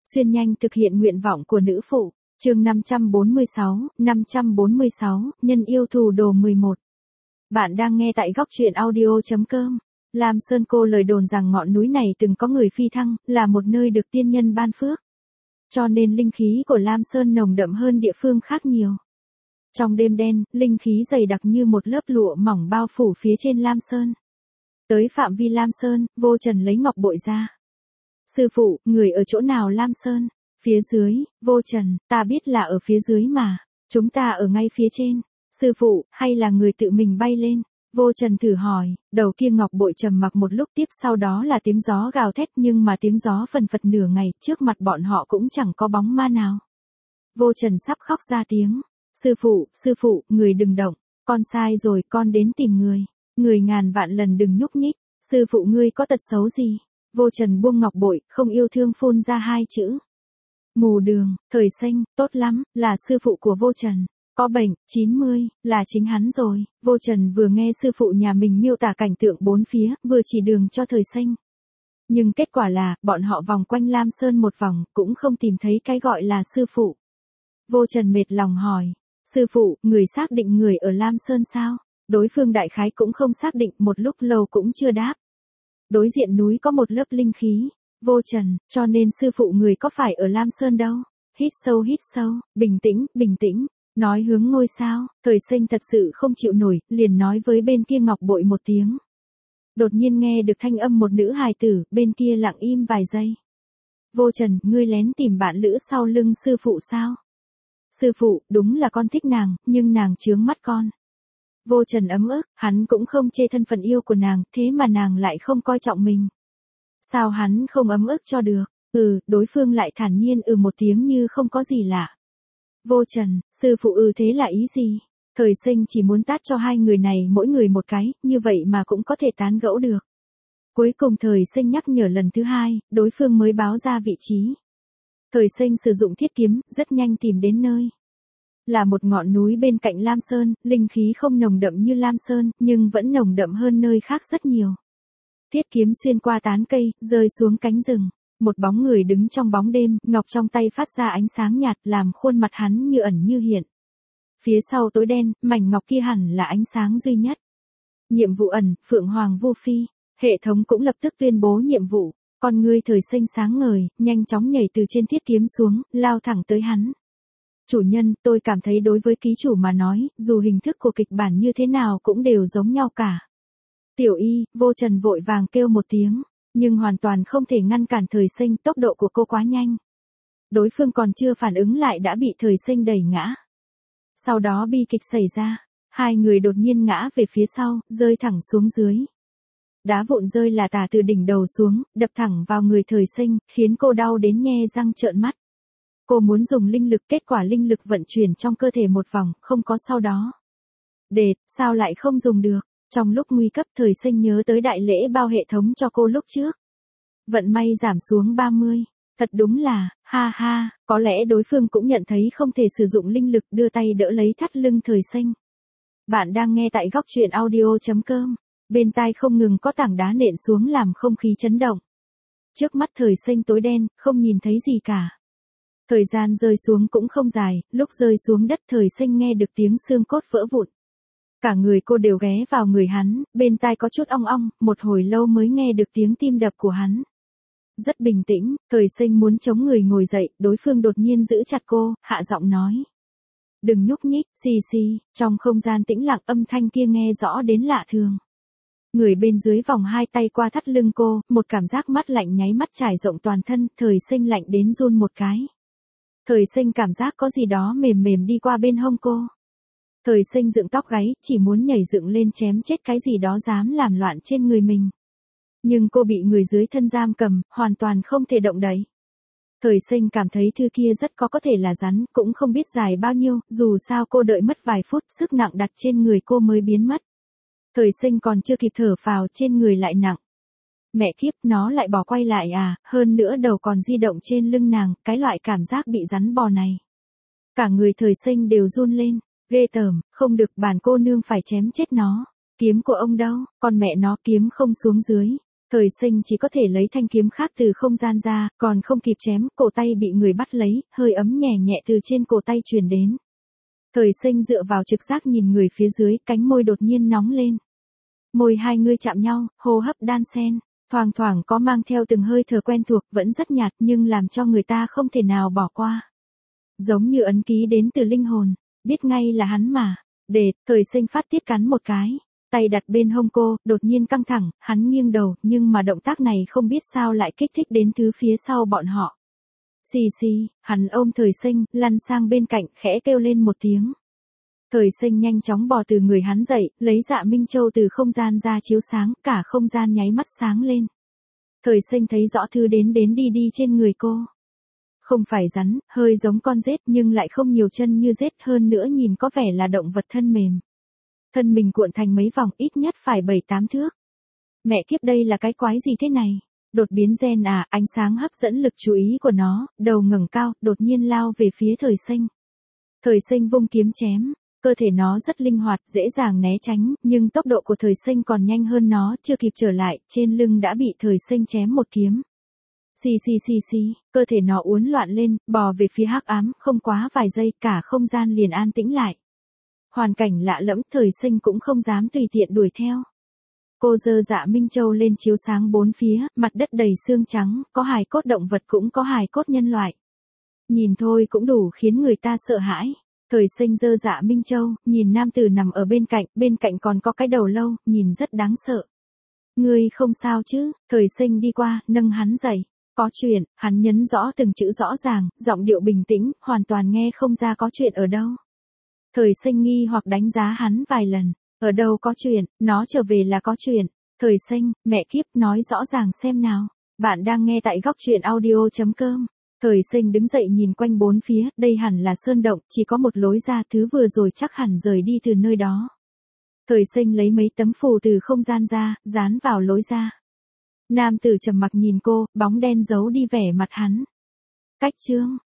Xuyên nhanh thực hiện nguyện vọng của nữ phụ. Chương 546, nhân yêu thù đồ 11. Bạn đang nghe tại góc truyện audio.com. Lam Sơn Cô lời đồn rằng ngọn núi này từng có người phi thăng, là một nơi được tiên nhân ban phước. Cho nên linh khí của Lam Sơn nồng đậm hơn địa phương khác nhiều. Trong đêm đen, linh khí dày đặc như một lớp lụa mỏng bao phủ phía trên Lam Sơn. Tới phạm vi Lam Sơn, Vô Trần lấy ngọc bội ra. Sư phụ, người ở chỗ nào Lam Sơn? Phía dưới. Vô Trần, ta biết là ở phía dưới mà. Chúng ta ở ngay phía trên. Sư phụ, hay là người tự mình bay lên? Vô Trần thử hỏi. Đầu kia ngọc bội trầm mặc một lúc, tiếp sau đó là tiếng gió gào thét, nhưng mà tiếng gió phần phật nửa ngày, trước mặt bọn họ cũng chẳng có bóng ma nào. Vô Trần sắp khóc ra tiếng. Sư phụ, người đừng động. Con sai rồi, con đến tìm người. Người ngàn vạn lần đừng nhúc nhích. Sư phụ ngươi có tật xấu gì? Vô Trần buông ngọc bội, không yêu thương phun ra hai chữ. Mù đường. Thời Xanh, tốt lắm, là sư phụ của Vô Trần. Có bệnh, 90, là chính hắn rồi. Vô Trần vừa nghe sư phụ nhà mình miêu tả cảnh tượng bốn phía, vừa chỉ đường cho Thời Xanh. Nhưng kết quả là, bọn họ vòng quanh Lam Sơn một vòng, cũng không tìm thấy cái gọi là sư phụ. Vô Trần mệt lòng hỏi. Sư phụ, người xác định người ở Lam Sơn sao? Đối phương đại khái cũng không xác định, một lúc lâu cũng chưa đáp. Đối diện núi có một lớp linh khí. Vô Trần, cho nên sư phụ người có phải ở Lam Sơn đâu? Hít sâu, bình tĩnh, nói hướng ngôi sao. Thời Xanh thật sự không chịu nổi, liền nói với bên kia ngọc bội một tiếng. Đột nhiên nghe được thanh âm một nữ hài tử, bên kia lặng im vài giây. Vô Trần, ngươi lén tìm bạn lữ sau lưng sư phụ sao? Sư phụ, đúng là con thích nàng, nhưng nàng chướng mắt con. Vô Trần ấm ức, hắn cũng không chê thân phận yêu của nàng, thế mà nàng lại không coi trọng mình. Sao hắn không ấm ức cho được? Đối phương lại thản nhiên một tiếng như không có gì lạ. Vô Trần, sư phụ thế là ý gì? Thời Xanh chỉ muốn tát cho hai người này mỗi người một cái, như vậy mà cũng có thể tán gẫu được. Cuối cùng Thời Xanh nhắc nhở lần thứ hai, đối phương mới báo ra vị trí. Thời Xanh sử dụng thiết kiếm, rất nhanh tìm đến nơi. Là một ngọn núi bên cạnh Lam Sơn, linh khí không nồng đậm như Lam Sơn, nhưng vẫn nồng đậm hơn nơi khác rất nhiều. Thiết kiếm xuyên qua tán cây, rơi xuống cánh rừng. Một bóng người đứng trong bóng đêm, ngọc trong tay phát ra ánh sáng nhạt, làm khuôn mặt hắn như ẩn như hiện. Phía sau tối đen, mảnh ngọc kia hẳn là ánh sáng duy nhất. Nhiệm vụ ẩn, Phượng Hoàng Vô Phi. Hệ thống cũng lập tức tuyên bố nhiệm vụ. Con ngươi Thời Xanh sáng ngời, nhanh chóng nhảy từ trên thiết kiếm xuống, lao thẳng tới hắn. Chủ nhân, tôi cảm thấy đối với ký chủ mà nói, dù hình thức của kịch bản như thế nào cũng đều giống nhau cả. Tiểu Y, Vô Trần vội vàng kêu một tiếng, nhưng hoàn toàn không thể ngăn cản Thời Xanh, tốc độ của cô quá nhanh. Đối phương còn chưa phản ứng lại đã bị Thời Xanh đẩy ngã. Sau đó bi kịch xảy ra, hai người đột nhiên ngã về phía sau, rơi thẳng xuống dưới. Đá vụn rơi là tả từ đỉnh đầu xuống, đập thẳng vào người Thời Xanh, khiến cô đau đến nhe răng trợn mắt. Cô muốn dùng linh lực, kết quả linh lực vận chuyển trong cơ thể một vòng, không có sau đó. Đệt, sao lại không dùng được? Trong lúc nguy cấp Thời Xanh nhớ tới đại lễ bao hệ thống cho cô lúc trước. Vận may giảm xuống 30. Thật đúng là, ha, có lẽ đối phương cũng nhận thấy không thể sử dụng linh lực, đưa tay đỡ lấy thắt lưng Thời Xanh. Bạn đang nghe tại góc truyện audio.com. Bên tai không ngừng có tảng đá nện xuống làm không khí chấn động. Trước mắt Thời Xanh tối đen, không nhìn thấy gì cả. Thời gian rơi xuống cũng không dài, lúc rơi xuống đất Thời Xanh nghe được tiếng xương cốt vỡ vụn. Cả người cô đều ghé vào người hắn, bên tai có chút ong ong, một hồi lâu mới nghe được tiếng tim đập của hắn. Rất bình tĩnh, Thời Xanh muốn chống người ngồi dậy, đối phương đột nhiên giữ chặt cô, hạ giọng nói. Đừng nhúc nhích, xì, trong không gian tĩnh lặng âm thanh kia nghe rõ đến lạ thường. Người bên dưới vòng hai tay qua thắt lưng cô, một cảm giác mát lạnh nháy mắt trải rộng toàn thân, Thời Xanh lạnh đến run một cái. Thời Xanh cảm giác có gì đó mềm mềm đi qua bên hông cô. Thời Xanh dựng tóc gáy, chỉ muốn nhảy dựng lên chém chết cái gì đó dám làm loạn trên người mình. Nhưng cô bị người dưới thân giam cầm, hoàn toàn không thể động đậy. Thời Xanh cảm thấy thứ kia rất có thể là rắn, cũng không biết dài bao nhiêu, dù sao cô đợi mất vài phút, sức nặng đặt trên người cô mới biến mất. Thời Xanh còn chưa kịp thở phào, trên người lại nặng. Mẹ kiếp, nó lại bỏ quay lại à, hơn nữa đầu còn di động trên lưng nàng, cái loại cảm giác bị rắn bò này. Cả người Thời Xanh đều run lên, ghê tởm, không được, bản cô nương phải chém chết nó. Kiếm của ông đâu, con mẹ nó, kiếm không xuống dưới. Thời sinh chỉ có thể lấy thanh kiếm khác từ không gian ra, còn không kịp chém, cổ tay bị người bắt lấy, hơi ấm nhẹ nhẹ từ trên cổ tay truyền đến. Thời sinh dựa vào trực giác nhìn người phía dưới, cánh môi đột nhiên nóng lên. Môi hai người chạm nhau, hô hấp đan xen, thoang thoảng có mang theo từng hơi thở quen thuộc, vẫn rất nhạt nhưng làm cho người ta không thể nào bỏ qua. Giống như ấn ký đến từ linh hồn, biết ngay là hắn mà. Để, thời sinh phát tiết cắn một cái. Tay đặt bên hông cô, đột nhiên căng thẳng, hắn nghiêng đầu, nhưng mà động tác này không biết sao lại kích thích đến thứ phía sau bọn họ. Xì xì, hắn ôm thời sinh, lăn sang bên cạnh, khẽ kêu lên một tiếng. Thời sinh nhanh chóng bò từ người hắn dậy, lấy Dạ Minh Châu từ không gian ra chiếu sáng, cả không gian nháy mắt sáng lên. Thời sinh thấy rõ thứ đến đi trên người cô. Không phải rắn, hơi giống con rết nhưng lại không nhiều chân như rết, hơn nữa nhìn có vẻ là động vật thân mềm. Thân mình cuộn thành mấy vòng, ít nhất phải 7-8 thước. Mẹ kiếp, đây là cái quái gì thế này? Đột biến gen à? Ánh sáng hấp dẫn lực chú ý của nó, đầu ngẩng cao, đột nhiên lao về phía thời sinh. Thời sinh vung kiếm chém, cơ thể nó rất linh hoạt, dễ dàng né tránh, nhưng tốc độ của thời sinh còn nhanh hơn nó, chưa kịp trở lại, trên lưng đã bị thời sinh chém một kiếm. Xì xì xì xì, cơ thể nó uốn loạn lên, bò về phía hắc ám, không quá vài giây, cả không gian liền an tĩnh lại. Hoàn cảnh lạ lẫm, thời sinh cũng không dám tùy tiện đuổi theo. Cô giơ Dạ Minh Châu lên chiếu sáng bốn phía, mặt đất đầy xương trắng, có hài cốt động vật cũng có hài cốt nhân loại. Nhìn thôi cũng đủ khiến người ta sợ hãi. Thời sinh giơ Dạ Minh Châu, nhìn nam tử nằm ở bên cạnh còn có cái đầu lâu, nhìn rất đáng sợ. Ngươi không sao chứ? Thời sinh đi qua, nâng hắn dậy. Có chuyện, hắn nhấn rõ từng chữ rõ ràng, giọng điệu bình tĩnh, hoàn toàn nghe không ra có chuyện ở đâu. Thời sinh nghi hoặc đánh giá hắn vài lần. Ở đâu có chuyện, nó trở về là có chuyện. Thời sinh, mẹ kiếp, nói rõ ràng xem nào. Bạn đang nghe tại góc truyện audio.com. Thời sinh đứng dậy nhìn quanh bốn phía, đây hẳn là sơn động, chỉ có một lối ra, thứ vừa rồi chắc hẳn rời đi từ nơi đó. Thời sinh lấy mấy tấm phù từ không gian ra, dán vào lối ra. Nam tử trầm mặc nhìn cô, bóng đen giấu đi vẻ mặt hắn. Cách chương.